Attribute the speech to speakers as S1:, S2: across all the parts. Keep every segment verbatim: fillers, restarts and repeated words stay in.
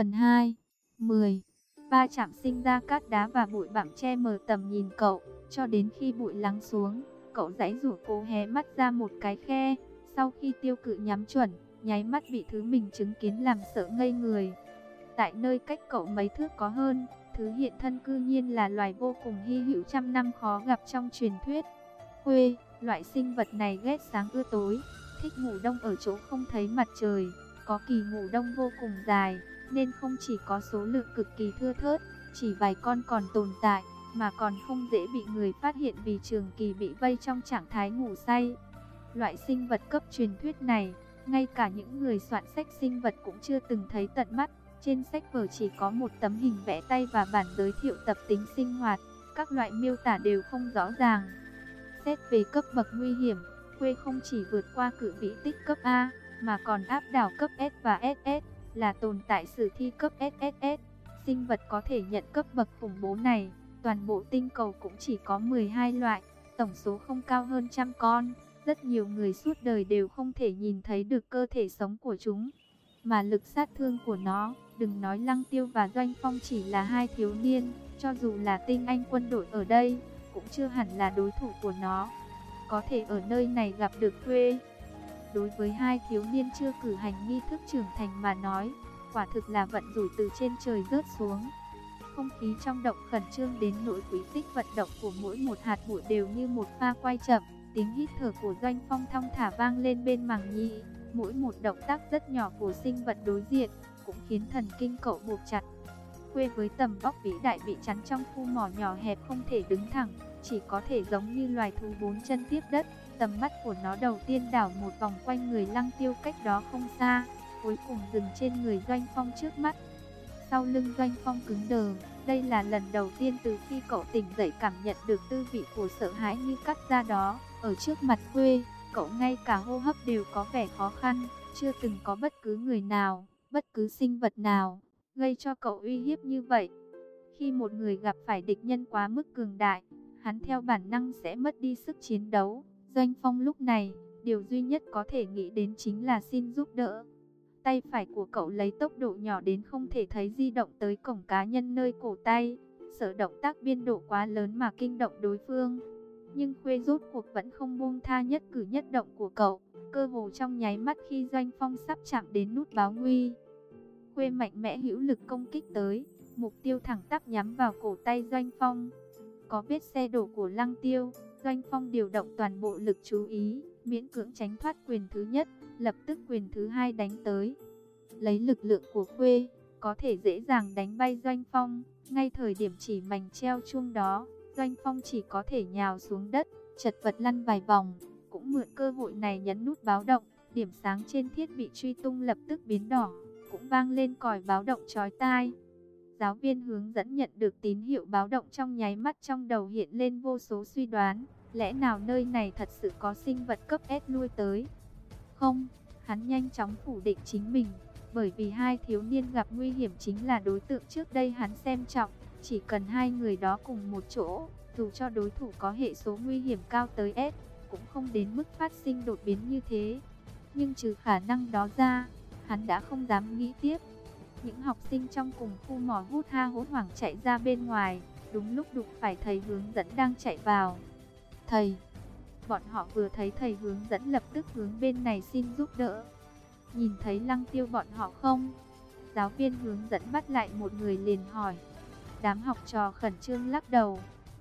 S1: Phần hai. mười. Va chạm sinh ra cát đá và bụi bặm che mờ tầm nhìn cậu, cho đến khi bụi lắng xuống, cậu giãy giụa cố hé mắt ra một cái khe. Sau khi tiêu cự nhắm chuẩn, nháy mắt bị thứ mình chứng kiến làm sợ ngây người. Tại nơi cách cậu mấy thước có hơn, thứ hiện thân cư nhiên là loài vô cùng hy hữu trăm năm khó gặp trong truyền thuyết. Khuê, loại sinh vật này ghét sáng ưa tối, thích ngủ đông ở chỗ không thấy mặt trời, có kỳ ngủ đông vô cùng dài, nên không chỉ có số lượng cực kỳ thưa thớt, chỉ vài con còn tồn tại, mà còn không dễ bị người phát hiện vì trường kỳ bị vây trong trạng thái ngủ say. Loại sinh vật cấp truyền thuyết này, ngay cả những người soạn sách sinh vật cũng chưa từng thấy tận mắt. Trên sách vở chỉ có một tấm hình vẽ tay và bản giới thiệu tập tính sinh hoạt, các loại miêu tả đều không rõ ràng. Xét về cấp bậc nguy hiểm, Khuê không chỉ vượt qua cự vĩ tích cấp A, mà còn áp đảo cấp S và ét ét, là tồn tại sử thi cấp ét ét ét. Sinh vật có thể nhận cấp bậc khủng bố này, toàn bộ tinh cầu cũng chỉ có mười hai loại, tổng số không cao hơn trăm con. Rất nhiều người suốt đời đều không thể nhìn thấy được cơ thể sống của chúng. Mà lực sát thương của nó, đừng nói Lăng Tiêu và Doanh Phong chỉ là hai thiếu niên, cho dù là tinh anh quân đội ở đây, cũng chưa hẳn là đối thủ của nó. Có thể ở nơi này gặp được Khuê, đối với hai thiếu niên chưa cử hành nghi thức trưởng thành mà nói, quả thực là vận rủi từ trên trời rớt xuống. Không khí trong động khẩn trương đến nỗi quỹ tích vận động của mỗi một hạt bụi đều như một pha quay chậm. Tiếng hít thở của Doanh Phong thong thả vang lên bên màng nhĩ. Mỗi một động tác rất nhỏ của sinh vật đối diện cũng khiến thần kinh cậu buộc chặt. Khuê với tầm vóc vĩ đại bị chắn trong khu mỏ nhỏ hẹp không thể đứng thẳng, chỉ có thể giống như loài thú bốn chân tiếp đất. Tầm mắt của nó đầu tiên đảo một vòng quanh người Lăng Tiêu cách đó không xa, cuối cùng dừng trên người Doanh Phong trước mắt. Sau lưng Doanh Phong cứng đờ, đây là lần đầu tiên từ khi cậu tỉnh dậy cảm nhận được tư vị của sợ hãi như cắt da đó. Ở trước mặt Khuê, cậu ngay cả hô hấp đều có vẻ khó khăn, chưa từng có bất cứ người nào, bất cứ sinh vật nào gây cho cậu uy hiếp như vậy. Khi một người gặp phải địch nhân quá mức cường đại, hắn theo bản năng sẽ mất đi sức chiến đấu. Doanh Phong lúc này, điều duy nhất có thể nghĩ đến chính là xin giúp đỡ. Tay phải của cậu lấy tốc độ nhỏ đến không thể thấy di động tới cổng cá nhân nơi cổ tay, sợ động tác biên độ quá lớn mà kinh động đối phương. Nhưng Khuê rốt cuộc vẫn không buông tha nhất cử nhất động của cậu, cơ hồ trong nháy mắt khi Doanh Phong sắp chạm đến nút báo nguy. Khuê mạnh mẽ hữu lực công kích tới, mục tiêu thẳng tắp nhắm vào cổ tay Doanh Phong. Có vết xe đổ của Lăng Tiêu, Doanh Phong điều động toàn bộ lực chú ý, miễn cưỡng tránh thoát quyền thứ nhất, lập tức quyền thứ hai đánh tới. Lấy lực lượng của Khuê, có thể dễ dàng đánh bay Doanh Phong. Ngay thời điểm chỉ mảnh treo chuông đó, Doanh Phong chỉ có thể nhào xuống đất, chật vật lăn vài vòng. Cũng mượn cơ hội này nhấn nút báo động, điểm sáng trên thiết bị truy tung lập tức biến đỏ, cũng vang lên còi báo động chói tai. Giáo viên hướng dẫn nhận được tín hiệu báo động trong nháy mắt trong đầu hiện lên vô số suy đoán. Lẽ nào nơi này thật sự có sinh vật cấp S lui tới? Không, hắn nhanh chóng phủ định chính mình, bởi vì hai thiếu niên gặp nguy hiểm chính là đối tượng trước đây hắn xem trọng. Chỉ cần hai người đó cùng một chỗ, dù cho đối thủ có hệ số nguy hiểm cao tới S, cũng không đến mức phát sinh đột biến như thế. Nhưng trừ khả năng đó ra, hắn đã không dám nghĩ tiếp. Những học sinh trong cùng khu mỏ hút ha hốt hoảng chạy ra bên ngoài, đúng lúc đụng phải thầy hướng dẫn đang chạy vào. Thầy! Bọn họ vừa thấy thầy hướng dẫn lập tức hướng bên này xin giúp đỡ. Nhìn thấy Lăng Tiêu bọn họ không? Giáo viên hướng dẫn bắt lại một người liền hỏi. Đám học trò khẩn trương lắc đầu.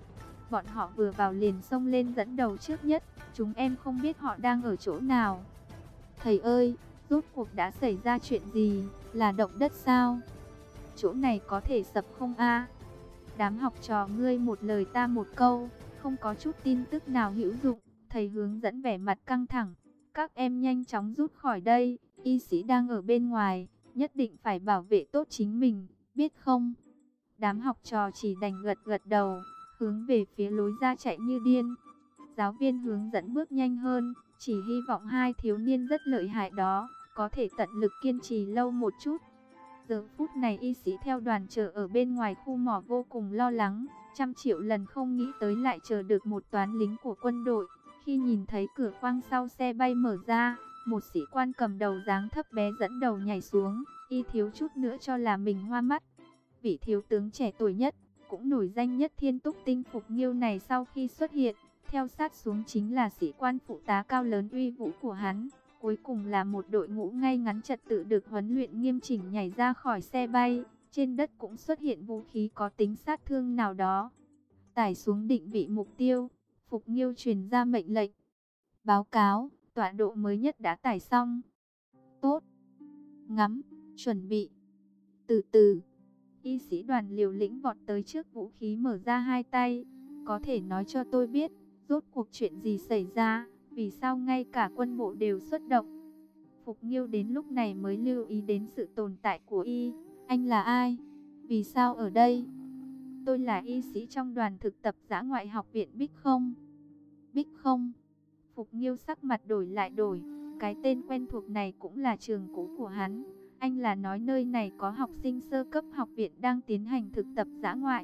S1: Bọn họ vừa vào liền xông lên dẫn đầu trước nhất. Chúng em không biết họ đang ở chỗ nào. Thầy ơi, rốt cuộc đã xảy ra chuyện gì? Là động đất sao? Chỗ này có thể sập không a? Đám học trò ngươi một lời ta một câu, không có chút tin tức nào hữu dụng. Thầy hướng dẫn vẻ mặt căng thẳng. Các em nhanh chóng rút khỏi đây, y sĩ đang ở bên ngoài, nhất định phải bảo vệ tốt chính mình, biết không? Đám học trò chỉ đành gật gật đầu, hướng về phía lối ra chạy như điên. Giáo viên hướng dẫn bước nhanh hơn, chỉ hy vọng hai thiếu niên rất lợi hại đó có thể tận lực kiên trì lâu một chút. Giờ phút này y sĩ theo đoàn chờ ở bên ngoài khu mỏ vô cùng lo lắng, trăm triệu lần không nghĩ tới lại chờ được một toán lính của quân đội. Khi nhìn thấy cửa khoang sau xe bay mở ra, Một sĩ quan cầm đầu dáng thấp bé dẫn đầu nhảy xuống, y thiếu chút nữa cho là mình hoa mắt. Vị thiếu tướng trẻ tuổi nhất, cũng nổi danh nhất Thiên Túc Tinh Phục Nghiêu này sau khi xuất hiện, theo sát xuống chính là sĩ quan phụ tá cao lớn uy vũ của hắn. Cuối cùng là một đội ngũ ngay ngắn trật tự được huấn luyện nghiêm chỉnh nhảy ra khỏi xe bay. Trên đất cũng xuất hiện vũ khí có tính sát thương nào đó. Tải xuống định vị mục tiêu, Phục Nghiêu truyền ra mệnh lệnh. Báo cáo, tọa độ mới nhất đã tải xong. Tốt. Ngắm, chuẩn bị. Từ từ. Y sĩ Đoàn liều lĩnh vọt tới trước vũ khí mở ra hai tay. Có thể nói cho tôi biết, rốt cuộc chuyện gì xảy ra, vì sao ngay cả quân bộ đều xuất động. Phục Nghiêu đến lúc này mới lưu ý đến sự tồn tại của y. Anh là ai? Vì sao ở đây? Tôi là y sĩ trong đoàn thực tập dã ngoại học viện Bích Không. Bích Không? Phục Nghiêu sắc mặt đổi lại đổi. Cái tên quen thuộc này cũng là trường cũ của hắn. Anh là nói nơi này có học sinh sơ cấp học viện đang tiến hành thực tập dã ngoại.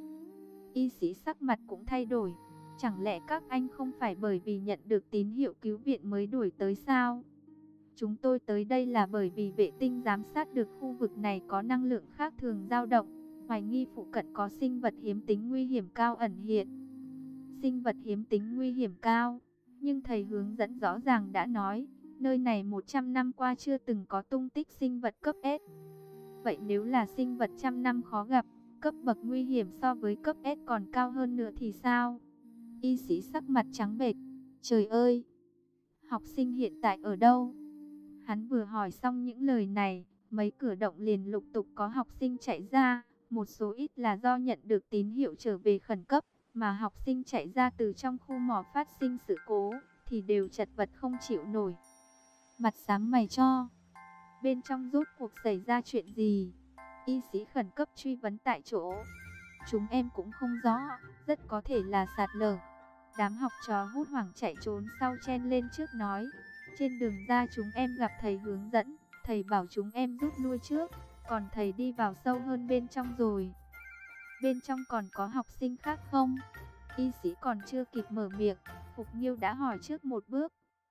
S1: Y sĩ sắc mặt cũng thay đổi. Chẳng lẽ các anh không phải bởi vì nhận được tín hiệu cứu viện mới đuổi tới sao? Chúng tôi tới đây là bởi vì vệ tinh giám sát được khu vực này có năng lượng khác thường dao động, hoài nghi phụ cận có sinh vật hiếm tính nguy hiểm cao ẩn hiện. Sinh vật hiếm tính nguy hiểm cao, nhưng thầy hướng dẫn rõ ràng đã nói, nơi này một trăm năm qua chưa từng có tung tích sinh vật cấp S. Vậy nếu là sinh vật trăm năm khó gặp, cấp bậc nguy hiểm so với cấp S còn cao hơn nữa thì sao? Y sĩ sắc mặt trắng bệch. Trời ơi! Học sinh hiện tại ở đâu? Hắn vừa hỏi xong những lời này, mấy cửa động liền lục tục có học sinh chạy ra. Một số ít là do nhận được tín hiệu trở về khẩn cấp, mà học sinh chạy ra từ trong khu mỏ phát sinh sự cố, thì đều chật vật không chịu nổi. Mặt xám mày cho. Bên trong rốt cuộc xảy ra chuyện gì? Y sĩ khẩn cấp truy vấn tại chỗ. Chúng em cũng không rõ, rất có thể là sạt lở. Đám học trò hốt hoảng chạy trốn sau chen lên trước nói. Trên đường ra chúng em gặp thầy hướng dẫn, thầy bảo chúng em rút lui trước, còn thầy đi vào sâu hơn bên trong rồi. Bên trong còn có học sinh khác không? Y sĩ còn chưa kịp mở miệng, Phục Nghiêu đã hỏi trước một bước.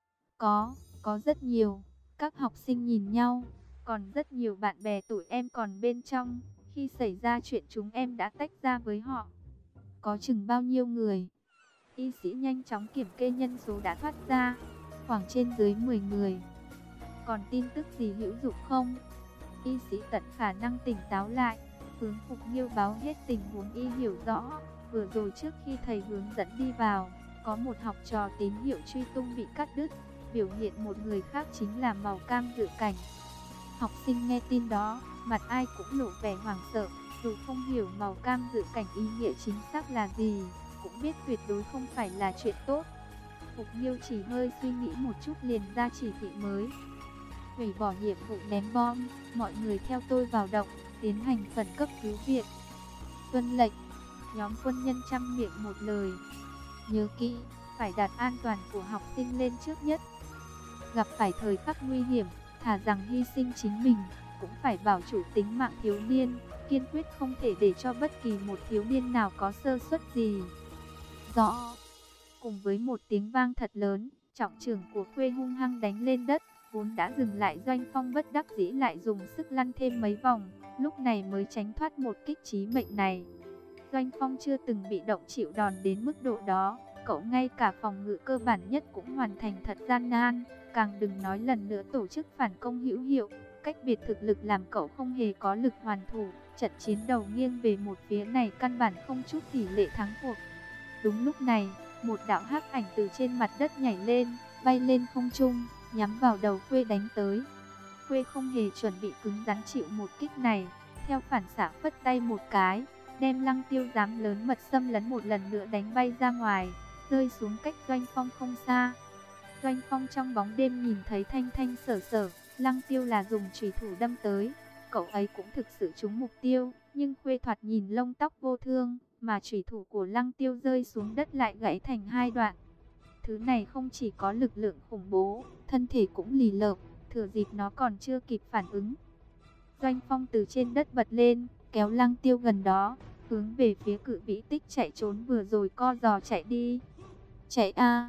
S1: Có, có rất nhiều. Các học sinh nhìn nhau, còn rất nhiều bạn bè tụi em còn bên trong. Khi xảy ra chuyện chúng em đã tách ra với họ. Có chừng bao nhiêu người? Y sĩ nhanh chóng kiểm kê nhân số đã thoát ra, khoảng trên dưới mười người. Còn tin tức gì hữu dụng không? Y sĩ tận khả năng tỉnh táo lại, hướng Phục Nghiêu báo hết tình huống y hiểu rõ. Vừa rồi trước khi thầy hướng dẫn đi vào, có một học trò tín hiệu truy tung bị cắt đứt, biểu hiện một người khác chính là màu cam dự cảnh. Học sinh nghe tin đó, mặt ai cũng lộ vẻ hoảng sợ, dù không hiểu màu cam dự cảnh ý nghĩa chính xác là gì, cũng biết tuyệt đối không phải là chuyện tốt. Phục Nghiêu chỉ hơi suy nghĩ một chút liền ra chỉ thị mới. Hủy bỏ nhiệm vụ ném bom, mọi người theo tôi vào động, tiến hành khẩn cấp cứu viện. Tuân lệnh. Nhóm quân nhân trăm miệng một lời. Nhớ kỹ, phải đặt an toàn của học sinh lên trước nhất. Gặp phải thời khắc nguy hiểm, thà rằng hy sinh chính mình, cũng phải bảo chủ tính mạng thiếu niên, kiên quyết không thể để cho bất kỳ một thiếu niên nào có sơ suất gì. Rõ. Cùng với một tiếng vang thật lớn, trọng trưởng của Khuê hung hăng đánh lên đất, vốn đã dừng lại Doanh Phong bất đắc dĩ lại dùng sức lăn thêm mấy vòng, lúc này mới tránh thoát một kích chí mệnh này. Doanh Phong chưa từng bị động chịu đòn đến mức độ đó, cậu ngay cả phòng ngự cơ bản nhất cũng hoàn thành thật gian nan, càng đừng nói lần nữa tổ chức phản công hữu hiệu. Cách biệt thực lực làm cậu không hề có lực hoàn thủ, trận chiến đầu nghiêng về một phía này căn bản không chút tỷ lệ thắng cuộc. Đúng lúc này, một đạo hắc ảnh từ trên mặt đất nhảy lên, bay lên không trung, nhắm vào đầu Khuê đánh tới. Khuê không hề chuẩn bị cứng rắn chịu một kích này, theo phản xạ phất tay một cái, đem Lăng Tiêu dám lớn mật xâm lấn một lần nữa đánh bay ra ngoài, rơi xuống cách Doanh Phong không xa. Doanh Phong trong bóng đêm nhìn thấy thanh thanh sở sở, Lăng Tiêu là dùng chùy thủ đâm tới, cậu ấy cũng thực sự trúng mục tiêu, nhưng Khuê thoạt nhìn lông tóc vô thương, mà chùy thủ của Lăng Tiêu rơi xuống đất lại gãy thành hai đoạn. Thứ này không chỉ có lực lượng khủng bố, thân thể cũng lì lợm, thừa dịp nó còn chưa kịp phản ứng. Doanh Phong từ trên đất bật lên, kéo Lăng Tiêu gần đó, hướng về phía cự vĩ tích chạy trốn vừa rồi co giò chạy đi. Chạy a!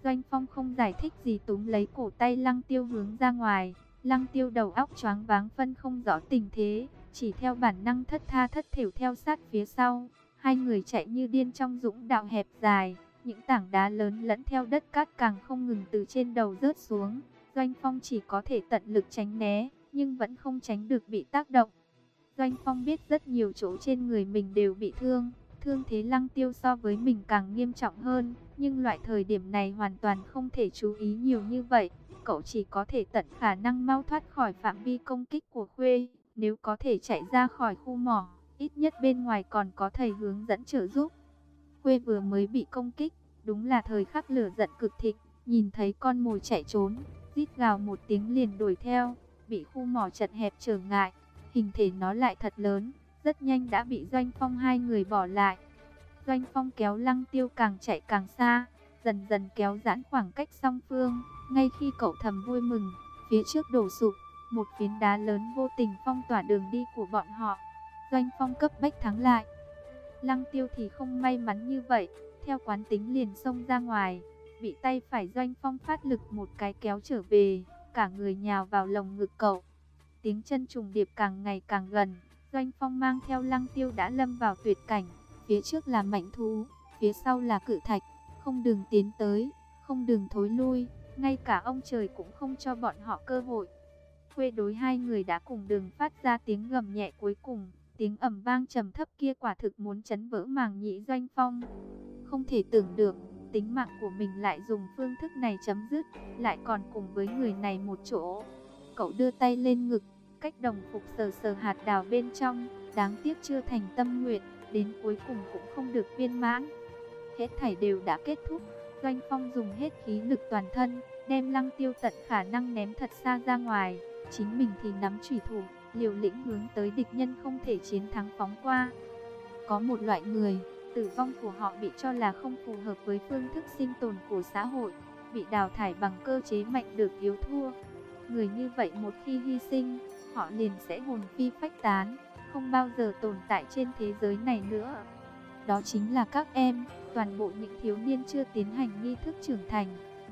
S1: Doanh Phong không giải thích gì túm lấy cổ tay Lăng Tiêu hướng ra ngoài. Lăng Tiêu đầu óc choáng váng phân không rõ tình thế, chỉ theo bản năng thất tha thất thểu theo sát phía sau. Hai người chạy như điên trong dũng đạo hẹp dài, những tảng đá lớn lẫn theo đất cát càng không ngừng từ trên đầu rớt xuống. Doanh Phong chỉ có thể tận lực tránh né, nhưng vẫn không tránh được bị tác động. Doanh Phong biết rất nhiều chỗ trên người mình đều bị thương, thương thế Lăng Tiêu so với mình càng nghiêm trọng hơn, nhưng loại thời điểm này hoàn toàn không thể chú ý nhiều như vậy. Cậu chỉ có thể tận khả năng mau thoát khỏi phạm vi công kích của Khuê, nếu có thể chạy ra khỏi khu mỏ, ít nhất bên ngoài còn có thầy hướng dẫn trợ giúp. Khuê vừa mới bị công kích, đúng là thời khắc lửa giận cực thịnh, nhìn thấy con mồi chạy trốn, rít gào một tiếng liền đuổi theo, bị khu mỏ chật hẹp trở ngại, hình thể nó lại thật lớn, rất nhanh đã bị Doanh Phong hai người bỏ lại. Doanh Phong kéo Lăng Tiêu càng chạy càng xa, dần dần kéo giãn khoảng cách song phương. Ngay khi cậu thầm vui mừng, phía trước đổ sụp, một phiến đá lớn vô tình phong tỏa đường đi của bọn họ. Doanh Phong cấp bách thắng lại. Lăng Tiêu thì không may mắn như vậy, theo quán tính liền xông ra ngoài, bị tay phải Doanh Phong phát lực một cái kéo trở về, cả người nhào vào lồng ngực cậu. Tiếng chân trùng điệp càng ngày càng gần, Doanh Phong mang theo Lăng Tiêu đã lâm vào tuyệt cảnh, phía trước là mãnh thú, phía sau là cự thạch, không đường tiến tới, không đường thối lui, ngay cả ông trời cũng không cho bọn họ cơ hội. Khuê đối hai người đã cùng đường phát ra tiếng gầm nhẹ cuối cùng, tiếng ầm vang trầm thấp kia quả thực muốn chấn vỡ màng nhĩ Doanh Phong. Không thể tưởng được, tính mạng của mình lại dùng phương thức này chấm dứt, lại còn cùng với người này một chỗ. Cậu đưa tay lên ngực, cách đồng phục sờ sờ hạt đào bên trong, đáng tiếc chưa thành tâm nguyện, đến cuối cùng cũng không được viên mãn. Hết thảy đều đã kết thúc, Doanh Phong dùng hết khí lực toàn thân, đem Lăng Tiêu tận khả năng ném thật xa ra ngoài, chính mình thì nắm chủy thủ, liều lĩnh hướng tới địch nhân không thể chiến thắng phóng qua. Có một loại người, tử vong của họ bị cho là không phù hợp với phương thức sinh tồn của xã hội, bị đào thải bằng cơ chế mạnh được yếu thua. Người như vậy một khi hy sinh, họ liền sẽ hồn phi phách tán, không bao giờ tồn tại trên thế giới này nữa. Đó chính là các em, toàn bộ những thiếu niên chưa tiến hành nghi thức trưởng thành.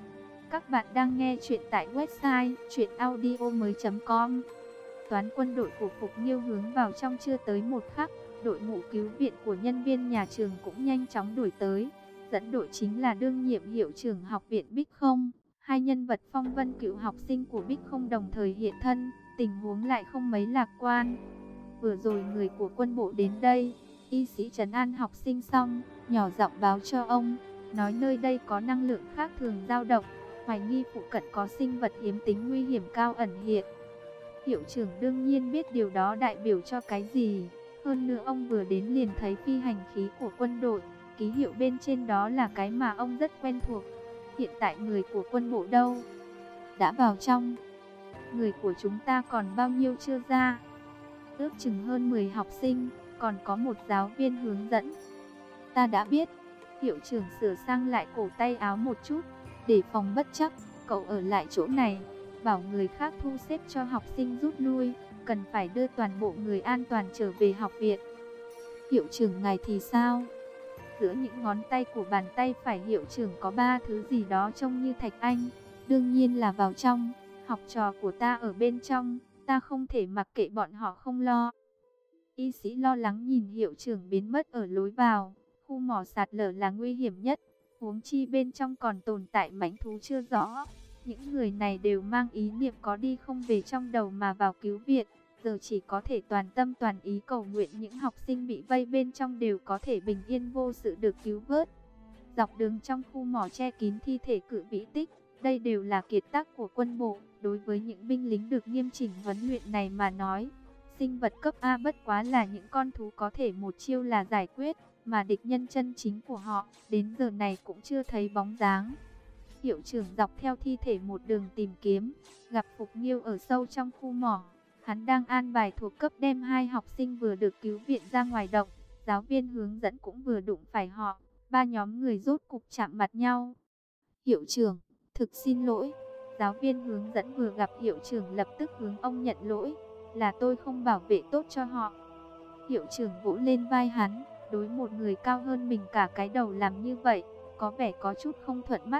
S1: Các bạn đang nghe chuyện tại website truyện audio mới chấm com. Toán quân đội của Phục Nghiêu hướng vào trong chưa tới một khắc, đội ngũ cứu viện của nhân viên nhà trường cũng nhanh chóng đuổi tới. Dẫn đội chính là đương nhiệm hiệu trưởng học viện Bích Không. Hai nhân vật phong vân cựu học sinh của Bích Không đồng thời hiện thân, tình huống lại không mấy lạc quan. Vừa rồi người của quân bộ đến đây, y sĩ trấn an học sinh xong, nhỏ giọng báo cho ông, nói nơi đây có năng lượng khác thường dao động, hoài nghi phụ cận có sinh vật hiếm tính nguy hiểm cao ẩn hiện. Hiệu trưởng đương nhiên biết điều đó đại biểu cho cái gì, hơn nữa ông vừa đến liền thấy phi hành khí của quân đội, ký hiệu bên trên đó là cái mà ông rất quen thuộc. Hiện tại người của quân bộ đâu? Đã vào trong. Người của chúng ta còn bao nhiêu chưa ra? Ước chừng hơn mười học sinh, còn có một giáo viên hướng dẫn. Ta đã biết. Hiệu trưởng sửa sang lại cổ tay áo một chút, để phòng bất chắc, cậu ở lại chỗ này, bảo người khác thu xếp cho học sinh rút lui, cần phải đưa toàn bộ người an toàn trở về học viện. Hiệu trưởng ngài thì sao? Giữa những ngón tay của bàn tay phải hiệu trưởng có ba thứ gì đó trông như thạch anh, đương nhiên là vào trong, học trò của ta ở bên trong, ta không thể mặc kệ bọn họ không lo. Y sĩ lo lắng nhìn hiệu trưởng biến mất ở lối vào, khu mỏ sạt lở là nguy hiểm nhất, huống chi bên trong còn tồn tại mãnh thú chưa rõ. Những người này đều mang ý niệm có đi không về trong đầu mà vào cứu viện, giờ chỉ có thể toàn tâm toàn ý cầu nguyện những học sinh bị vây bên trong đều có thể bình yên vô sự được cứu vớt. Dọc đường trong khu mỏ che kín thi thể cự vĩ tích, đây đều là kiệt tác của quân bộ. Đối với những binh lính được nghiêm chỉnh huấn luyện này mà nói, sinh vật cấp A bất quá là những con thú có thể một chiêu là giải quyết, mà địch nhân chân chính của họ đến giờ này cũng chưa thấy bóng dáng. Hiệu trưởng dọc theo thi thể một đường tìm kiếm, gặp Phục Nghiêu ở sâu trong khu mỏ. Hắn đang an bài thuộc cấp đem hai học sinh vừa được cứu viện ra ngoài động, giáo viên hướng dẫn cũng vừa đụng phải họ, ba nhóm người rốt cục chạm mặt nhau. Hiệu trưởng, thực xin lỗi. Giáo viên hướng dẫn vừa gặp hiệu trưởng lập tức hướng ông nhận lỗi, là tôi không bảo vệ tốt cho họ. Hiệu trưởng vỗ lên vai hắn, đối một người cao hơn mình cả cái đầu làm như vậy, có vẻ có chút không thuận mắt,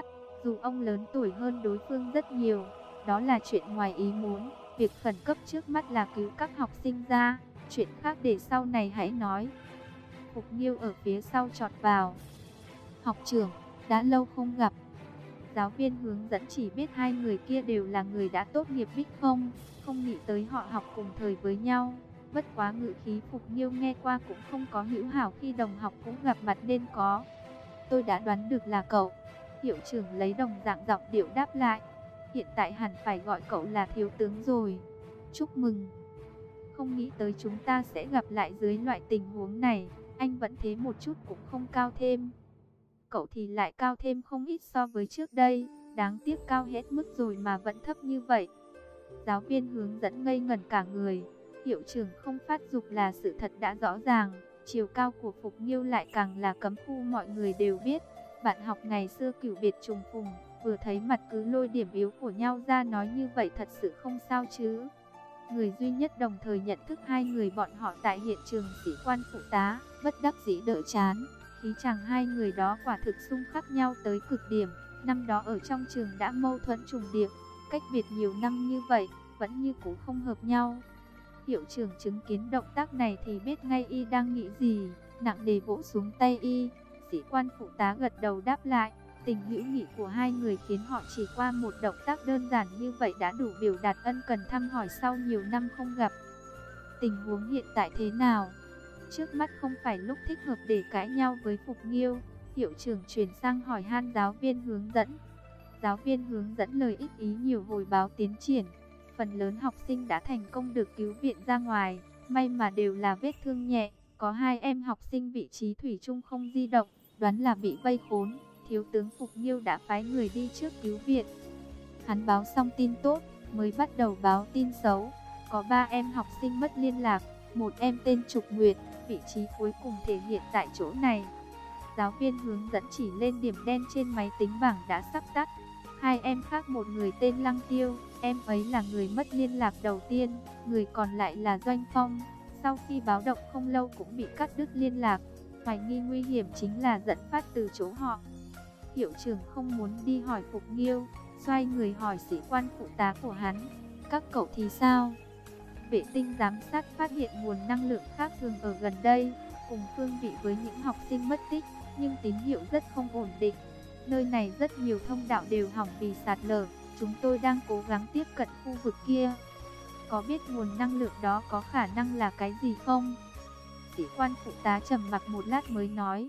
S1: dù ông lớn tuổi hơn đối phương rất nhiều, đó là chuyện ngoài ý muốn. Việc khẩn cấp trước mắt là cứu các học sinh ra, chuyện khác để sau này hãy nói. Phục Nghiêu ở phía sau chọt vào. Học trưởng, đã lâu không gặp. Giáo viên hướng dẫn chỉ biết hai người kia đều là người đã tốt nghiệp Bích Không, không nghĩ tới họ học cùng thời với nhau. Bất quá ngữ khí Phục Nghiêu nghe qua cũng không có hữu hảo khi đồng học cũng gặp mặt nên có. Tôi đã đoán được là cậu. Hiệu trưởng lấy đồng dạng giọng điệu đáp lại. Hiện tại hẳn phải gọi cậu là thiếu tướng rồi. Chúc mừng. Không nghĩ tới chúng ta sẽ gặp lại dưới loại tình huống này. Anh vẫn thế một chút cũng không cao thêm. Cậu thì lại cao thêm không ít so với trước đây. Đáng tiếc cao hết mức rồi mà vẫn thấp như vậy. Giáo viên hướng dẫn ngây ngẩn cả người. Hiệu trưởng không phát dục là sự thật đã rõ ràng. Chiều cao của Phục Nghiêu lại càng là cấm khu mọi người đều biết. Bạn học ngày xưa cửu biệt trùng phùng, vừa thấy mặt cứ lôi điểm yếu của nhau ra nói như vậy thật sự không sao chứ. Người duy nhất đồng thời nhận thức hai người bọn họ tại hiện trường sĩ quan phụ tá, bất đắc dĩ đỡ chán. Khí chàng hai người đó quả thực xung khắc nhau tới cực điểm. Năm đó ở trong trường đã mâu thuẫn trùng điệp, cách biệt nhiều năm như vậy, vẫn như cũ không hợp nhau. Hiệu trưởng chứng kiến động tác này thì biết ngay y đang nghĩ gì, nặng nề vỗ xuống tay y. Sĩ quan phụ tá gật đầu đáp lại. Tình hữu nghị của hai người khiến họ chỉ qua một động tác đơn giản như vậy đã đủ biểu đạt ân cần thăm hỏi sau nhiều năm không gặp. Tình huống hiện tại thế nào? Trước mắt không phải lúc thích hợp để cãi nhau với Phục Nghiêu. Hiệu trưởng chuyển sang hỏi han giáo viên hướng dẫn. Giáo viên hướng dẫn lời ít ý nhiều hồi báo tiến triển. Phần lớn học sinh đã thành công được cứu viện ra ngoài. May mà đều là vết thương nhẹ. Có hai em học sinh vị trí thủy chung không di động, đoán là bị vây khốn. Thiếu tướng Phục Nghiêu đã phái người đi trước cứu viện. Hắn báo xong tin tốt, mới bắt đầu báo tin xấu. Có ba em học sinh mất liên lạc, một em tên Trục Nguyệt, vị trí cuối cùng thể hiện tại chỗ này. Giáo viên hướng dẫn chỉ lên điểm đen trên máy tính bảng đã sắp tắt. Hai em khác, một người tên Lăng Tiêu, em ấy là người mất liên lạc đầu tiên, người còn lại là Doanh Phong. Sau khi báo động không lâu cũng bị cắt đứt liên lạc. Hoài nghi nguy hiểm chính là dẫn phát từ chỗ họ. Hiệu trưởng không muốn đi hỏi Phục Nghiêu, xoay người hỏi sĩ quan phụ tá của hắn. Các cậu thì sao? Vệ tinh giám sát phát hiện nguồn năng lượng khác thường ở gần đây, cùng phương vị với những học sinh mất tích, nhưng tín hiệu rất không ổn định. Nơi này rất nhiều thông đạo đều hỏng vì sạt lở, chúng tôi đang cố gắng tiếp cận khu vực kia. Có biết nguồn năng lượng đó có khả năng là cái gì không? Sĩ quan phụ tá trầm mặc một lát mới nói.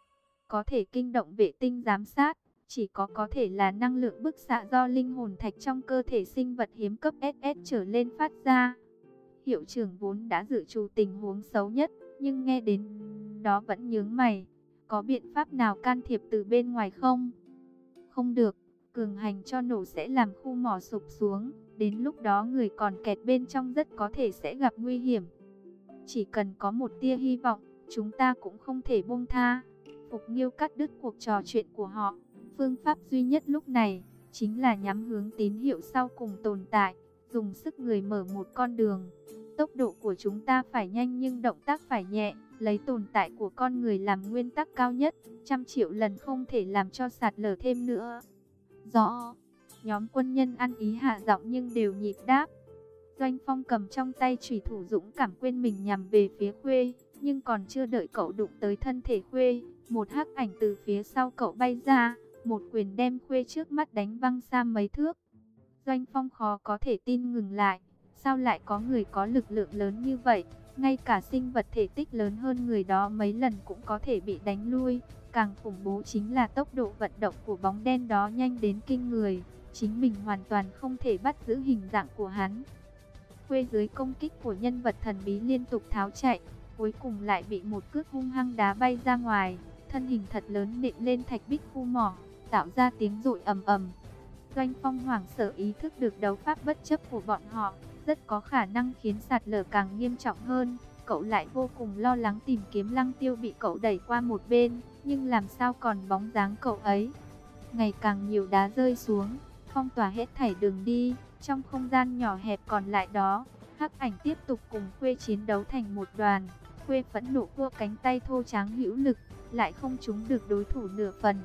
S1: Có thể kinh động vệ tinh giám sát, chỉ có có thể là năng lượng bức xạ do linh hồn thạch trong cơ thể sinh vật hiếm cấp ét ét trở lên phát ra. Hiệu trưởng vốn đã dự trù tình huống xấu nhất, nhưng nghe đến đó vẫn nhướng mày. Có biện pháp nào can thiệp từ bên ngoài không? Không được, cường hành cho nổ sẽ làm khu mỏ sụp xuống. Đến lúc đó người còn kẹt bên trong rất có thể sẽ gặp nguy hiểm. Chỉ cần có một tia hy vọng, chúng ta cũng không thể buông tha. Phục Nghiêu cắt đứt cuộc trò chuyện của họ. Phương pháp duy nhất lúc này chính là nhắm hướng tín hiệu sau cùng tồn tại, dùng sức người mở một con đường. Tốc độ của chúng ta phải nhanh nhưng động tác phải nhẹ, lấy tồn tại của con người làm nguyên tắc cao nhất, trăm triệu lần không thể làm cho sạt lở thêm nữa. Rõ. Nhóm quân nhân ăn ý hạ giọng nhưng đều nhịp đáp. Doanh Phong cầm trong tay chủy thủ dũng cảm quên mình nhằm về phía Khuê, nhưng còn chưa đợi cậu đụng tới thân thể Khuê, một hắc ảnh từ phía sau cậu bay ra, một quyền đem Khuê trước mắt đánh văng xa mấy thước. Doanh Phong khó có thể tin ngừng lại, sao lại có người có lực lượng lớn như vậy, ngay cả sinh vật thể tích lớn hơn người đó mấy lần cũng có thể bị đánh lui. Càng khủng bố chính là tốc độ vận động của bóng đen đó nhanh đến kinh người, chính mình hoàn toàn không thể bắt giữ hình dạng của hắn. Khuê dưới công kích của nhân vật thần bí liên tục tháo chạy, cuối cùng lại bị một cước hung hăng đá bay ra ngoài, thân hình thật lớn nện lên thạch bích khu mỏ, tạo ra tiếng rội ầm ầm. Doanh Phong hoảng sợ ý thức được đấu pháp bất chấp của bọn họ, rất có khả năng khiến sạt lở càng nghiêm trọng hơn. Cậu lại vô cùng lo lắng tìm kiếm Lăng Tiêu bị cậu đẩy qua một bên, nhưng làm sao còn bóng dáng cậu ấy. Ngày càng nhiều đá rơi xuống, phong tỏa hết thảy đường đi. Trong không gian nhỏ hẹp còn lại đó, hắc ảnh tiếp tục cùng Khuê chiến đấu thành một đoàn. Khuê phẫn nộ cua cánh tay thô tráng hữu lực, lại không trúng được đối thủ nửa phần.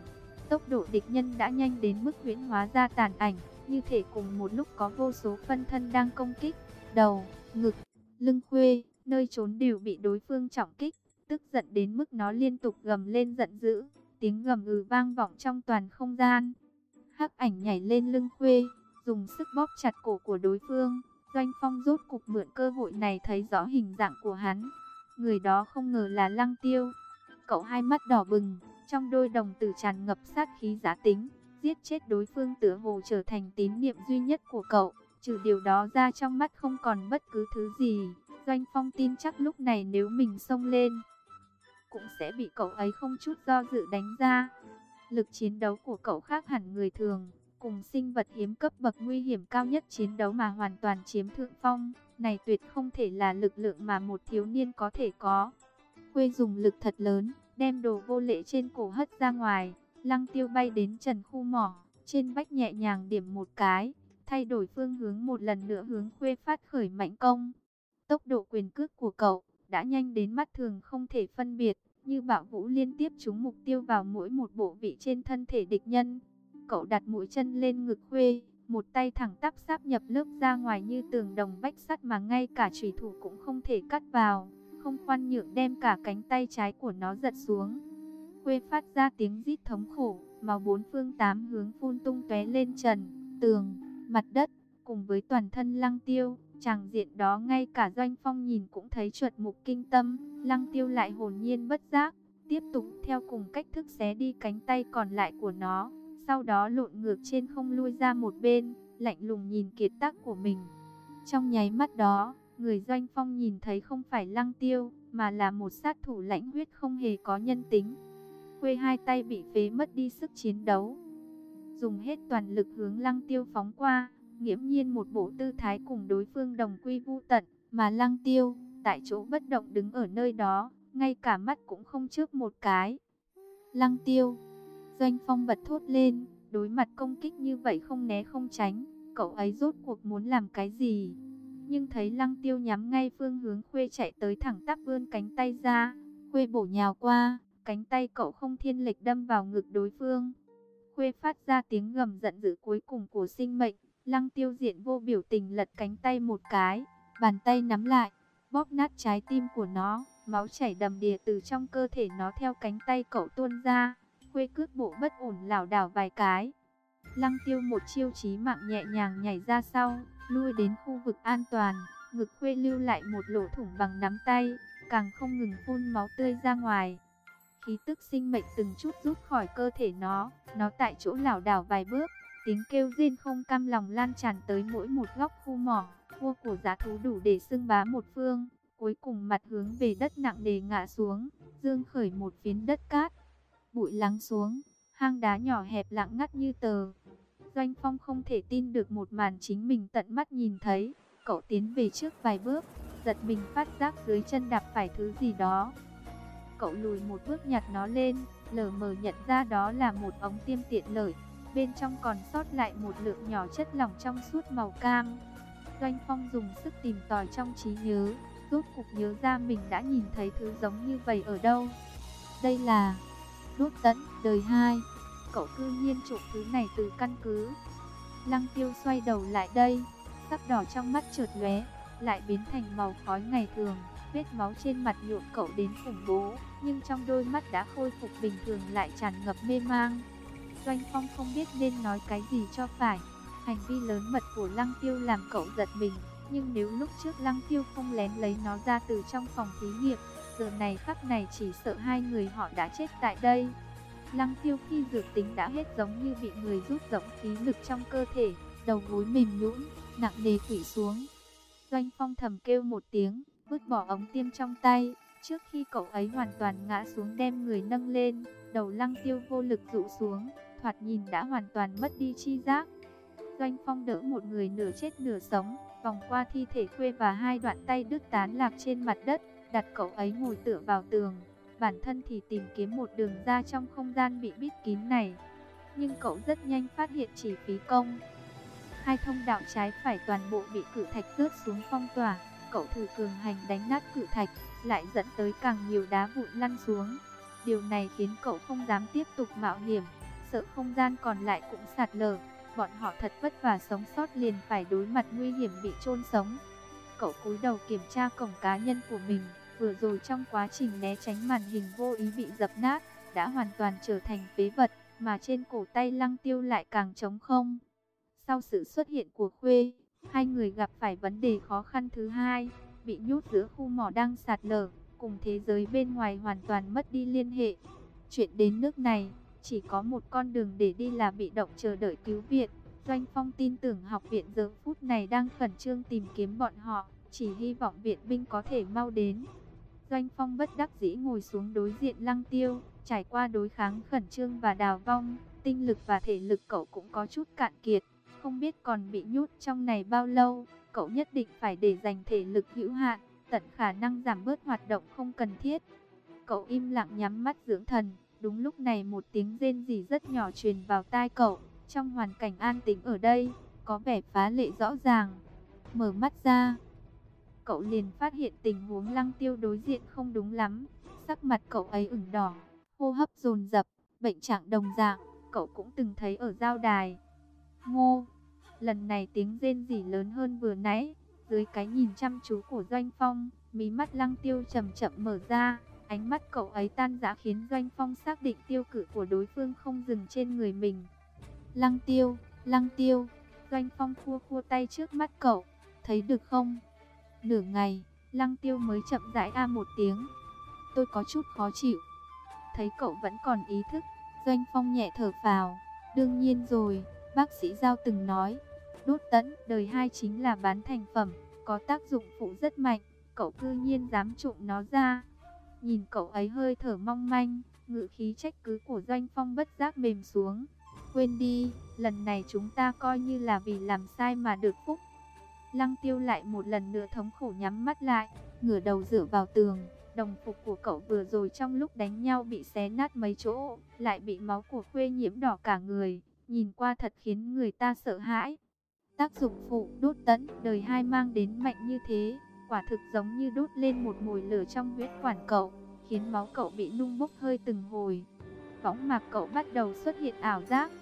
S1: Tốc độ địch nhân đã nhanh đến mức huyễn hóa ra tàn ảnh, như thể cùng một lúc có vô số phân thân đang công kích. Đầu, ngực, lưng Khuê, nơi trốn đều bị đối phương trọng kích, tức giận đến mức nó liên tục gầm lên giận dữ, tiếng gầm gừ vang vọng trong toàn không gian. Hắc ảnh nhảy lên lưng Khuê, dùng sức bóp chặt cổ của đối phương. Doanh Phong rốt cục mượn cơ hội này thấy rõ hình dạng của hắn. Người đó không ngờ là Lăng Tiêu. Cậu hai mắt đỏ bừng, trong đôi đồng tử tràn ngập sát khí giá tính, giết chết đối phương tựa hồ trở thành tín niệm duy nhất của cậu. Trừ điều đó ra trong mắt không còn bất cứ thứ gì. Doanh Phong tin chắc lúc này nếu mình xông lên, cũng sẽ bị cậu ấy không chút do dự đánh ra. Lực chiến đấu của cậu khác hẳn người thường, cùng sinh vật hiếm cấp bậc nguy hiểm cao nhất chiến đấu mà hoàn toàn chiếm thượng phong. Này tuyệt không thể là lực lượng mà một thiếu niên có thể có. Khuê dùng lực thật lớn, đem đồ vô lễ trên cổ hất ra ngoài. Lăng Tiêu bay đến trần khu mỏ, trên vách nhẹ nhàng điểm một cái, thay đổi phương hướng một lần nữa hướng Khuê phát khởi mãnh công. Tốc độ quyền cước của cậu đã nhanh đến mắt thường không thể phân biệt, như bạo vũ liên tiếp trúng mục tiêu vào mỗi một bộ vị trên thân thể địch nhân. Cậu đặt mũi chân lên ngực Khuê, một tay thẳng tắp sáp nhập lớp ra ngoài như tường đồng vách sắt mà ngay cả chủy thủ cũng không thể cắt vào, không khoan nhượng đem cả cánh tay trái của nó giật xuống. Khuê phát ra tiếng rít thống khổ, máu bốn phương tám hướng phun tung tóe lên trần, tường, mặt đất, cùng với toàn thân Lăng Tiêu. Tràng diện đó ngay cả Doanh Phong nhìn cũng thấy chuột mục kinh tâm. Lăng Tiêu lại hồn nhiên bất giác, tiếp tục theo cùng cách thức xé đi cánh tay còn lại của nó, sau đó lộn ngược trên không lui ra một bên, lạnh lùng nhìn kiệt tác của mình. Trong nháy mắt đó, người Doanh Phong nhìn thấy không phải Lăng Tiêu, mà là một sát thủ lãnh huyết không hề có nhân tính. Khuê hai tay bị phế mất đi sức chiến đấu, dùng hết toàn lực hướng Lăng Tiêu phóng qua, nghiễm nhiên một bộ tư thái cùng đối phương đồng quy vu tận, mà Lăng Tiêu tại chỗ bất động đứng ở nơi đó, ngay cả mắt cũng không chớp một cái. Lăng Tiêu, Doanh Phong bật thốt lên, đối mặt công kích như vậy không né không tránh, cậu ấy rốt cuộc muốn làm cái gì? Nhưng thấy Lăng Tiêu nhắm ngay phương hướng Khuê chạy tới, thẳng tắp vươn cánh tay ra, Khuê bổ nhào qua, cánh tay cậu không thiên lệch đâm vào ngực đối phương. Khuê phát ra tiếng gầm giận dữ cuối cùng của sinh mệnh. Lăng Tiêu diện vô biểu tình lật cánh tay một cái, bàn tay nắm lại, bóp nát trái tim của nó, máu chảy đầm đìa từ trong cơ thể nó theo cánh tay cậu tuôn ra. Khuê cước bộ bất ổn lảo đảo vài cái. Lăng Tiêu một chiêu chí mạng nhẹ nhàng nhảy ra sau, lui đến khu vực an toàn. Ngực Khuê lưu lại một lỗ thủng bằng nắm tay, càng không ngừng phun máu tươi ra ngoài. Khí tức sinh mệnh từng chút rút khỏi cơ thể nó, nó tại chỗ lảo đảo vài bước. Tiếng kêu rên không cam lòng lan tràn tới mỗi một góc khu mỏ. Vua của dã thú đủ để xưng bá một phương, cuối cùng mặt hướng về đất nặng nề ngã xuống, dương khởi một phiến đất cát. Bụi lắng xuống, hang đá nhỏ hẹp lặng ngắt như tờ. Doanh Phong không thể tin được một màn chính mình tận mắt nhìn thấy. Cậu tiến về trước vài bước, giật mình phát giác dưới chân đạp phải thứ gì đó. Cậu lùi một bước nhặt nó lên, lờ mờ nhận ra đó là một ống tiêm tiện lợi. Bên trong còn sót lại một lượng nhỏ chất lỏng trong suốt màu cam. Doanh Phong dùng sức tìm tòi trong trí nhớ, rốt cục nhớ ra mình đã nhìn thấy thứ giống như vậy ở đâu. Đây là đốt tận đời hai. Cậu cư nhiên trộm thứ này từ căn cứ. Lăng Tiêu xoay đầu lại đây, sắc đỏ trong mắt chợt lóe, lại biến thành màu khói ngày thường. Vết máu trên mặt nhuộm cậu đến khủng bố, nhưng trong đôi mắt đã khôi phục bình thường lại tràn ngập mê mang. Doanh Phong không biết nên nói cái gì cho phải. Hành vi lớn mật của Lăng Tiêu làm cậu giật mình, nhưng nếu lúc trước Lăng Tiêu không lén lấy nó ra từ trong phòng thí nghiệm, giờ này khắc này chỉ sợ hai người họ đã chết tại đây. Lăng Tiêu khi dược tính đã hết giống như bị người rút rỗng khí lực trong cơ thể, đầu gối mềm nhũn, nặng nề quỵ xuống. Doanh Phong thầm kêu một tiếng, vứt bỏ ống tiêm trong tay. Trước khi cậu ấy hoàn toàn ngã xuống đem người nâng lên, đầu Lăng Tiêu vô lực rũ xuống, thoạt nhìn đã hoàn toàn mất đi chi giác. Doanh Phong đỡ một người nửa chết nửa sống, vòng qua thi thể Khuê và hai đoạn tay đứt tán lạc trên mặt đất, đặt cậu ấy ngồi tựa vào tường. Bản thân thì tìm kiếm một đường ra trong không gian bị bít kín này. Nhưng cậu rất nhanh phát hiện chỉ phí công. Hai thông đạo trái phải toàn bộ bị cự thạch rớt xuống phong tỏa. Cậu thử cường hành đánh nát cự thạch, lại dẫn tới càng nhiều đá vụn lăn xuống. Điều này khiến cậu không dám tiếp tục mạo hiểm. sợ không gian còn lại cũng sạt lở. Bọn họ thật vất vả sống sót liền phải đối mặt nguy hiểm bị chôn sống. Cậu cúi đầu kiểm tra cổng cá nhân của mình, vừa rồi trong quá trình né tránh màn hình vô ý bị dập nát, đã hoàn toàn trở thành phế vật, mà trên cổ tay Lăng Tiêu lại càng trống không. Sau sự xuất hiện của Khuê, hai người gặp phải vấn đề khó khăn thứ hai, bị nhốt giữa khu mỏ đang sạt lở, cùng thế giới bên ngoài hoàn toàn mất đi liên hệ. Chuyện đến nước này, chỉ có một con đường để đi là bị động chờ đợi cứu viện. Doanh Phong tin tưởng học viện giờ phút này đang khẩn trương tìm kiếm bọn họ, chỉ hy vọng viện binh có thể mau đến. Doanh Phong bất đắc dĩ ngồi xuống đối diện Lăng Tiêu, trải qua đối kháng khẩn trương và đào vong, tinh lực và thể lực cậu cũng có chút cạn kiệt, không biết còn bị nhốt trong này bao lâu, cậu nhất định phải để dành thể lực hữu hạn, tận khả năng giảm bớt hoạt động không cần thiết. Cậu im lặng nhắm mắt dưỡng thần, đúng lúc này một tiếng rên rỉ rất nhỏ truyền vào tai cậu, trong hoàn cảnh an tĩnh ở đây, có vẻ phá lệ rõ ràng. Mở mắt ra, cậu liền phát hiện tình huống Lăng Tiêu đối diện không đúng lắm, sắc mặt cậu ấy ửng đỏ, hô hấp dồn dập, bệnh trạng đồng dạng, cậu cũng từng thấy ở giao đài. Ngô, lần này tiếng rên rỉ lớn hơn vừa nãy, dưới cái nhìn chăm chú của Doanh Phong, mí mắt Lăng Tiêu chậm chậm mở ra, ánh mắt cậu ấy tan rã khiến Doanh Phong xác định tiêu cự của đối phương không dừng trên người mình. Lăng Tiêu, Lăng Tiêu, Doanh Phong khua khua tay trước mắt cậu, thấy được không? Nửa ngày, Lăng Tiêu mới chậm rãi a một tiếng. Tôi có chút khó chịu. Thấy cậu vẫn còn ý thức, Doanh Phong nhẹ thở phào. Đương nhiên rồi, bác sĩ Giao từng nói, đốt tẫn đời hai chính là bán thành phẩm, có tác dụng phụ rất mạnh, cậu cư nhiên dám trộm nó ra. Nhìn cậu ấy hơi thở mong manh, ngữ khí trách cứ của Doanh Phong bất giác mềm xuống. Quên đi, lần này chúng ta coi như là vì làm sai mà được phúc. Lăng Tiêu lại một lần nữa thống khổ nhắm mắt lại, ngửa đầu dựa vào tường. Đồng phục của cậu vừa rồi trong lúc đánh nhau bị xé nát mấy chỗ, lại bị máu của Khuê nhiễm đỏ cả người, nhìn qua thật khiến người ta sợ hãi. Tác dụng phụ đốt tẫn đời hai mang đến mạnh như thế, quả thực giống như đốt lên một mồi lửa trong huyết quản cậu, khiến máu cậu bị nung bốc hơi từng hồi. Võng mạc cậu bắt đầu xuất hiện ảo giác.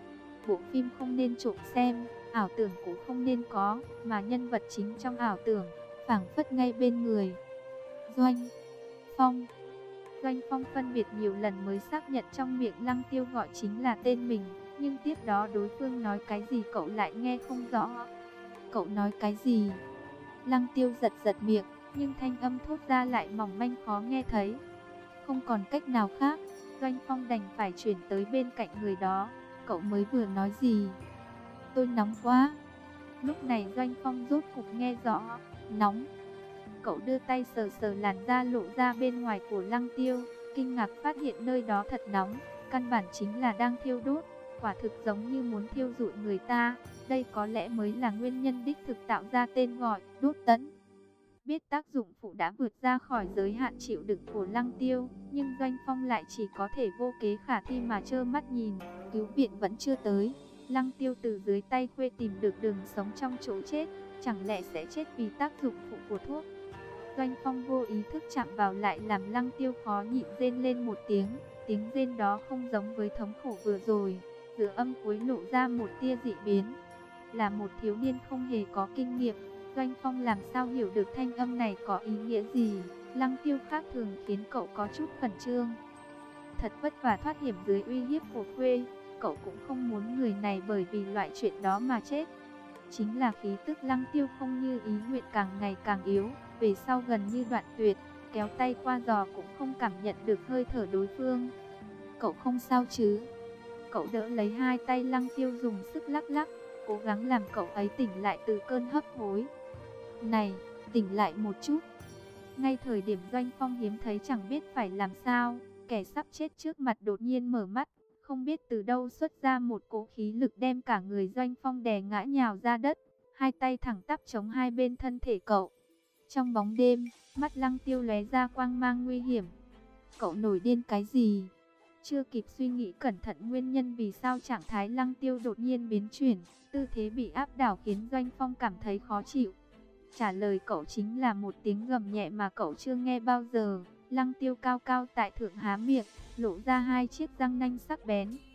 S1: Bộ phim không nên trộm xem, ảo tưởng cũng không nên có, mà nhân vật chính trong ảo tưởng, phảng phất ngay bên người. Doanh Phong. Doanh Phong phân biệt nhiều lần mới xác nhận trong miệng Lăng Tiêu gọi chính là tên mình, nhưng tiếp đó đối phương nói cái gì cậu lại nghe không rõ. Cậu nói cái gì? Lăng Tiêu giật giật miệng, nhưng thanh âm thốt ra lại mỏng manh khó nghe thấy. Không còn cách nào khác, Doanh Phong đành phải chuyển tới bên cạnh người đó. Cậu mới vừa nói gì? Tôi nóng quá. Lúc này Doanh Phong rốt cục nghe rõ. Nóng. Cậu đưa tay sờ sờ làn da lộ ra bên ngoài của Lăng Tiêu, kinh ngạc phát hiện nơi đó thật nóng, căn bản chính là đang thiêu đốt, quả thực giống như muốn thiêu rụi người ta. Đây có lẽ mới là nguyên nhân đích thực tạo ra tên gọi đốt tẫn. Biết tác dụng phụ đã vượt ra khỏi giới hạn chịu đựng của Lăng Tiêu, nhưng Doanh Phong lại chỉ có thể vô kế khả thi mà trơ mắt nhìn, cứu viện vẫn chưa tới. Lăng Tiêu từ dưới tay Khuê tìm được đường sống trong chỗ chết, chẳng lẽ sẽ chết vì tác dụng phụ của thuốc? Doanh Phong vô ý thức chạm vào lại làm Lăng Tiêu khó nhịn rên lên một tiếng, tiếng rên đó không giống với thống khổ vừa rồi, giữa âm cuối lộ ra một tia dị biến. Là một thiếu niên không hề có kinh nghiệm, Doanh Phong làm sao hiểu được thanh âm này có ý nghĩa gì? Lăng Tiêu khác thường khiến cậu có chút khẩn trương. Thật vất vả thoát hiểm dưới uy hiếp của Khuê, cậu cũng không muốn người này bởi vì loại chuyện đó mà chết. Chính là khí tức Lăng Tiêu không như ý nguyện càng ngày càng yếu, về sau gần như đoạn tuyệt, kéo tay qua giò cũng không cảm nhận được hơi thở đối phương. Cậu không sao chứ? Cậu đỡ lấy hai tay Lăng Tiêu dùng sức lắc lắc, cố gắng làm cậu ấy tỉnh lại từ cơn hấp hối. Này, tỉnh lại một chút. Ngay thời điểm Doanh Phong hiếm thấy chẳng biết phải làm sao, kẻ sắp chết trước mặt đột nhiên mở mắt, không biết từ đâu xuất ra một cỗ khí lực đem cả người Doanh Phong đè ngã nhào ra đất, hai tay thẳng tắp chống hai bên thân thể cậu. Trong bóng đêm, mắt Lăng Tiêu lóe ra quang mang nguy hiểm. Cậu nổi điên cái gì? Chưa kịp suy nghĩ cẩn thận nguyên nhân vì sao trạng thái Lăng Tiêu đột nhiên biến chuyển, tư thế bị áp đảo khiến Doanh Phong cảm thấy khó chịu. Trả lời cậu chính là một tiếng gầm nhẹ mà cậu chưa nghe bao giờ. Lăng Tiêu cao cao tại thượng há miệng, lộ ra hai chiếc răng nanh sắc bén.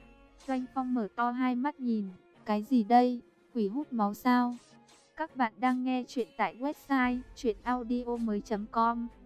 S1: Doanh Phong mở to hai mắt nhìn, cái gì đây, quỷ hút máu sao? Các bạn đang nghe chuyện tại website truyện audio mới chấm com.